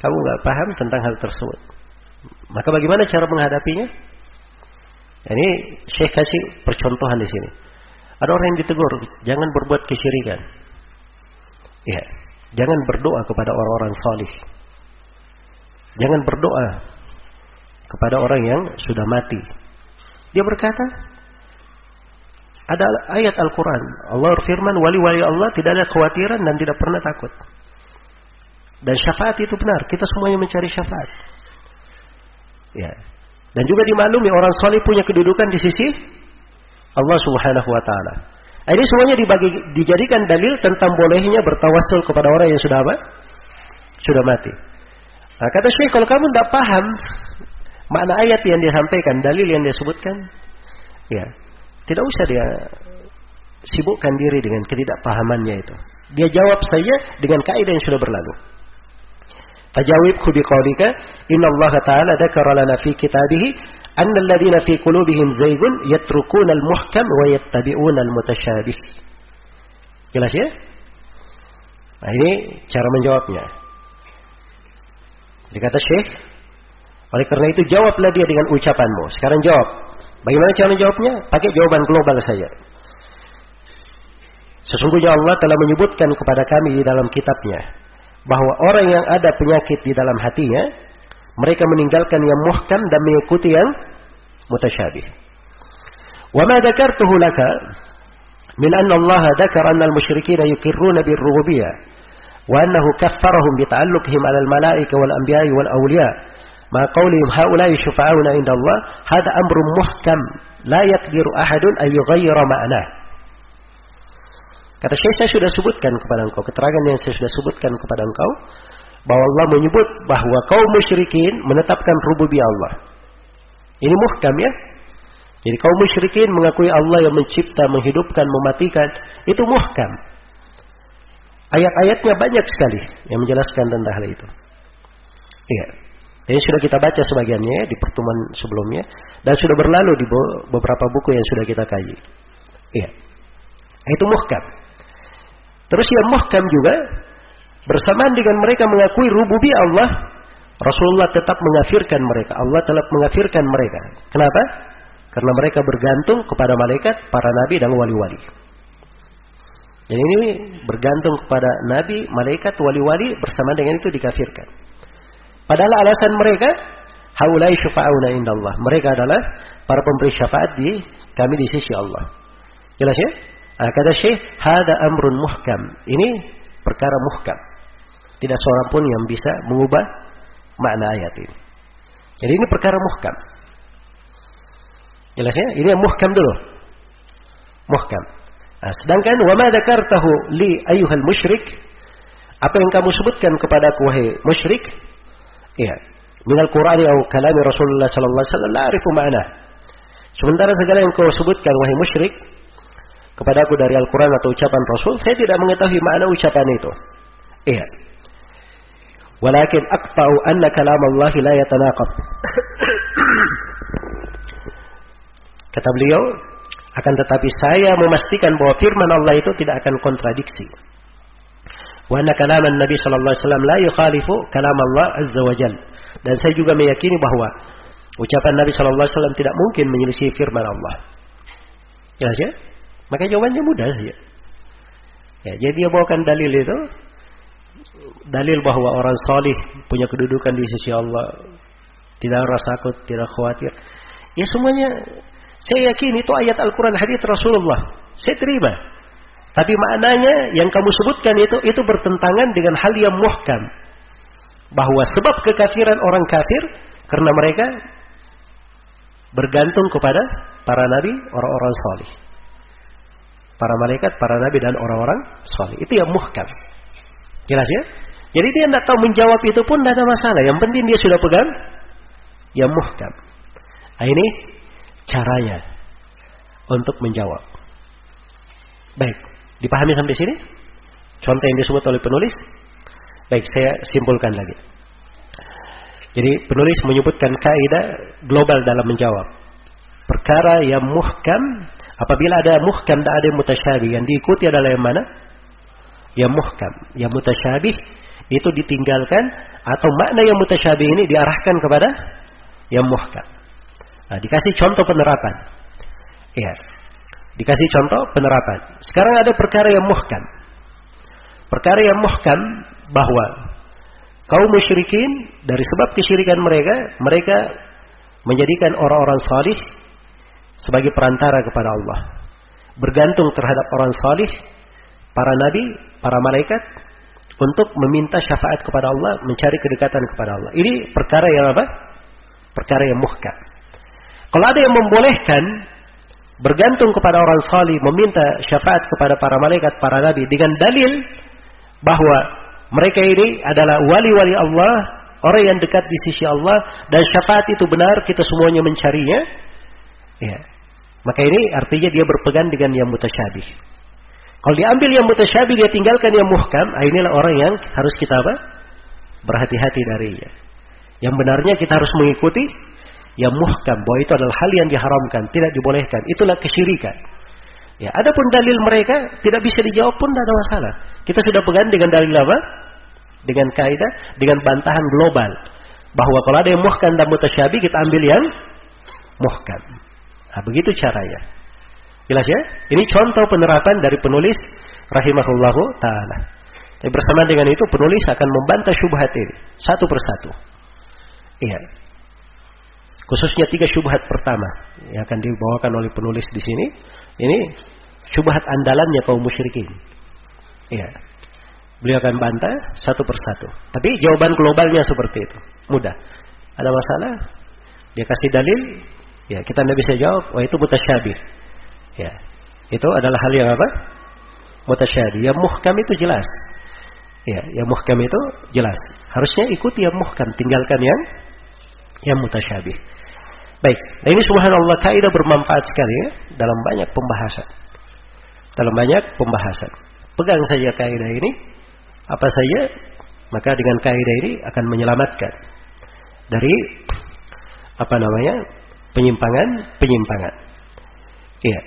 kamu nggak paham tentang hal tersebut. Maka bagaimana cara menghadapinya? Ini Syekh kasih percontohan di sini. Ada orang yang ditegur, jangan berbuat kesyirikan. Ya, jangan berdoa kepada orang-orang salih. Jangan berdoa kepada orang yang sudah mati. Dia berkata, ada ayat Al-Quran. Allah berfirman, wali-wali Allah tidak ada kekhawatiran dan tidak pernah takut. Dan syafaat itu benar. Kita semuanya mencari syafaat. Ya. Dan juga dimaklumi orang saleh punya kedudukan di sisi Allah Subhanahu wa taala. Ini semuanya dijadikan dalil tentang bolehnya bertawassul kepada orang yang sudah apa? Sudah mati. Nah, kata Syekh, kalau kamu tidak paham makna ayat yang disampaikan, dalil yang disebutkan, ya, tidak usah dia sibukkan diri dengan ketidakpahamannya itu. Dia jawab saja dengan kaidah yang sudah berlalu. Fajawibhu biqaulika innallaha ta'ala dzakara lana fi kitabih anna alladziina fi qulubihim zaygun yatrukuna al-muhkam wa yattabi'una al-mutasyabih. Jelas ya? Nah, ini cara menjawabnya. Dikata Syekh, oleh karena itu jawablah dia dengan ucapanmu. Sekarang jawab. Bagaimana cara menjawabnya? Pakai jawaban global saja. Sesungguhnya Allah telah menyebutkan kepada kami di dalam kitabnya bahwa orang yang ada penyakit di dalam hatinya, mereka meninggalkan yang muhkam dan mengikuti yang mutasyabih. Wa ma dzakartuhu laka min anna Allah dzakara anna al-musyrikeena yuqirruna bir-rububiyyah wa annahu kaffarahum bi ta'alluqihim 'ala al-malaa'ikati wal anbiya'i wal awliya' ma qawlihim haula'i syufa'auna 'inda Allah hadha amrun muhkam la yaqdiru ahadun an yughayyira ma'nahu. Kata Syekh, saya sudah sebutkan kepada engkau, keterangan yang saya sudah sebutkan kepada engkau, bahwa Allah menyebut bahwa kaum musyrikin menetapkan rububiyah Allah. Ini muhkam ya. Jadi kaum musyrikin mengakui Allah yang mencipta, menghidupkan, mematikan. Itu muhkam. Ayat-ayatnya banyak sekali yang menjelaskan tentang hal itu. Iya. Jadi sudah kita baca sebagiannya di pertemuan sebelumnya. Dan sudah berlalu di beberapa buku yang sudah kita kaji. Iya. Itu muhkam. Terus yang muhkam juga, bersamaan dengan mereka mengakui rububiyah Allah, Rasulullah tetap mengafirkan mereka. Allah telah mengafirkan mereka. Kenapa? Karena mereka bergantung kepada malaikat, para nabi dan wali-wali. Dan ini bergantung kepada nabi, malaikat, wali-wali, bersama dengan itu dikafirkan. Padahal alasan mereka, haulai syufa'auna indallah. Mereka adalah para pemberi syafaat di kami di sisi Allah. Jelas ya? Kata Syekh, hada amrun muhkam. Ini perkara muhkam. Tidak seorang pun yang bisa mengubah makna ayat ini. Jadi ini perkara muhkam. Jelas ya? Ini yang muhkam dulu. Muhkam. Sedangkan wa ma dzakartahu li ayyuhal musyrik, apa yang kamu sebutkan kepadaku wahai musyrik, ya, minal Qur'ani atau kalami Rasulullah sallallahu alaihi wasallam la a'rifu ma'na. Sementara segala yang kau sebutkan wahai musyrik kepadaku dari Al-Quran atau ucapan Rasul, saya tidak mengetahui makna ucapan itu. Iya. Walakin aqta'u anna kalam Allah la yatanaqab. Kata beliau, akan tetapi saya memastikan bahwa firman Allah itu tidak akan kontradiksi. Wa anna kalaman Nabi sallallahu alaihi wasallam la yukhalifu kalam Allah azza wa jalla. Dan saya juga meyakini bahwa ucapan Nabi sallallahu alaihi wasallam tidak mungkin menyelisih firman Allah. Jelas ya? Maka jawabannya mudah sih. Ya, jadi dia bawakan dalil itu, dalil bahwa orang salih punya kedudukan di sisi Allah, tidak rasa takut, tidak khawatir. Ya semuanya saya yakin itu ayat Al-Quran, hadits Rasulullah. Saya terima. Tapi maknanya yang kamu sebutkan itu bertentangan dengan hal yang muhkam. Bahwa sebab kekafiran orang kafir karena mereka bergantung kepada para nabi, orang-orang salih. Para malaikat, para nabi dan orang-orang saleh. Itu yang muhkam. Jelas ya? Jadi dia tidak tahu menjawab itu pun tidak ada masalah. Yang penting dia sudah pegang yang muhkam. Nah, ini caranya untuk menjawab. Baik, dipahami sampai sini? Contoh yang disebut oleh penulis. Baik, saya simpulkan lagi. Jadi penulis menyebutkan kaidah global dalam menjawab. Perkara yang muhkam, apabila ada muhkam dan ada mutasyabih, yang diikuti adalah yang mana? Yang muhkam. Yang mutasyabih itu ditinggalkan, atau makna yang mutasyabih ini diarahkan kepada yang muhkam. Nah, dikasih contoh penerapan. Ya. Dikasih contoh penerapan. Sekarang ada perkara yang muhkam. Perkara yang muhkam bahwa kaum musyrikin dari sebab kesyirikan mereka menjadikan orang-orang salih sebagai perantara kepada Allah. Bergantung terhadap orang salih, para nabi, para malaikat untuk meminta syafaat kepada Allah, mencari kedekatan kepada Allah. Ini perkara yang apa? Perkara yang muhkam. Kalau ada yang membolehkan bergantung kepada orang salih, meminta syafaat kepada para malaikat, para nabi dengan dalil bahwa mereka ini adalah wali-wali Allah, orang yang dekat di sisi Allah, dan syafaat itu benar, kita semuanya mencarinya. Ya. Maka ini artinya dia berpegang dengan yang mutasyabih. Kalau diambil yang mutasyabih, dia tinggalkan yang muhkam, inilah orang yang harus kita apa? Berhati-hati darinya. Yang benarnya kita harus mengikuti yang muhkam, bahwa itu adalah hal yang diharamkan, tidak dibolehkan. Itulah kesyirikan. Ya, adapun dalil mereka tidak bisa dijawab pun tidak ada masalah. Kita sudah pegang dengan dalil apa? Dengan kaidah, dengan bantahan global, bahwa kalau ada yang muhkam dan mutasyabih, kita ambil yang muhkam. Nah, begitu caranya. Jelas ya? Ini contoh penerapan dari penulis rahimahullahu ta'ala. Tapi bersamaan dengan itu, penulis akan membantah syubhat ini satu persatu. Iya. Khususnya 3 syubhat pertama yang akan dibawakan oleh penulis di sini. Ini syubhat andalannya kaum musyrikin. Iya. Beliau akan bantah satu persatu. Tapi jawaban globalnya seperti itu. Mudah. Ada masalah? Dia kasih dalil. Ya, kita tidak bisa jawab. Wah, itu mutasyabih. Ya. Itu adalah hal yang apa? Mutasyabih. Yang muhkam itu jelas. Ya, yang muhkam itu jelas. Harusnya ikuti yang muhkam, tinggalkan yang mutasyabih. Baik. Nah, ini subhanallah kaidah bermanfaat sekali ya, dalam banyak pembahasan. Dalam banyak pembahasan. Pegang saja kaidah ini, apa saja, maka dengan kaidah ini akan menyelamatkan dari apa namanya? Penyimpangan. Iya.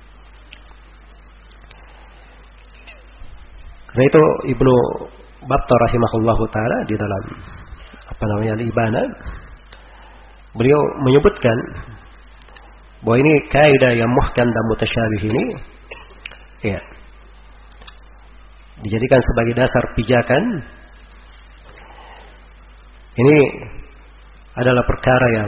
Karena itu Ibnu Battah rahimahullahu taala di dalam apa namanya Al-Ibana, beliau menyebutkan bahwa ini kaidah yang muhkam dan mutasyabih ini ya dijadikan sebagai dasar pijakan. Ini adalah perkara yang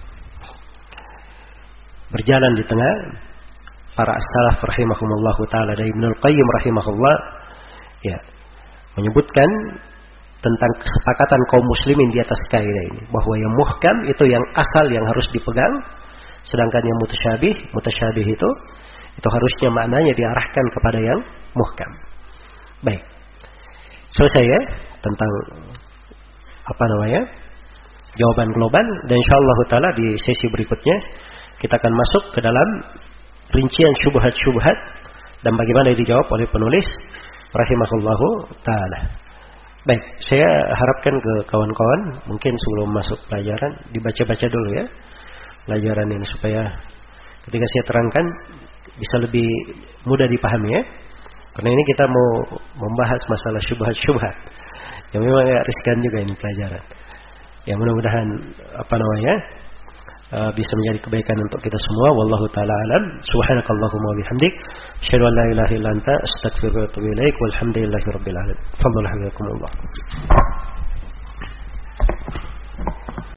berjalan di tengah para as-salaf rahimahumullahu taala, dari Ibnu Al-Qayyim rahimahullah ya menyebutkan tentang kesepakatan kaum muslimin di atas kaidah ini, bahwa yang muhkam itu yang asal yang harus dipegang, sedangkan yang mutasyabih itu harusnya maknanya diarahkan kepada yang muhkam. Baik. Selesai ya tentang apa namanya? Jawaban global, dan insyaallah taala di sesi berikutnya kita akan masuk ke dalam rincian syubhat-syubhat dan bagaimana dijawab oleh penulis rahimahullahu taala. Baik, saya harapkan ke kawan-kawan mungkin sebelum masuk pelajaran dibaca-baca dulu ya pelajaran ini, supaya ketika saya terangkan bisa lebih mudah dipahami ya. Karena ini kita mau membahas masalah syubhat-syubhat yang memang agak riskan juga ini pelajaran. Ya mudah-mudahan apa namanya bisa menjadi kebaikan untuk kita semua. Wallahu taala alam. Subhanakallahumma wa bihamdik, asyhadu an la ilaha illa anta, astaghfiruka wa atubu ilaik. Walhamdulillahirabbil alamin. Alhamdulillah.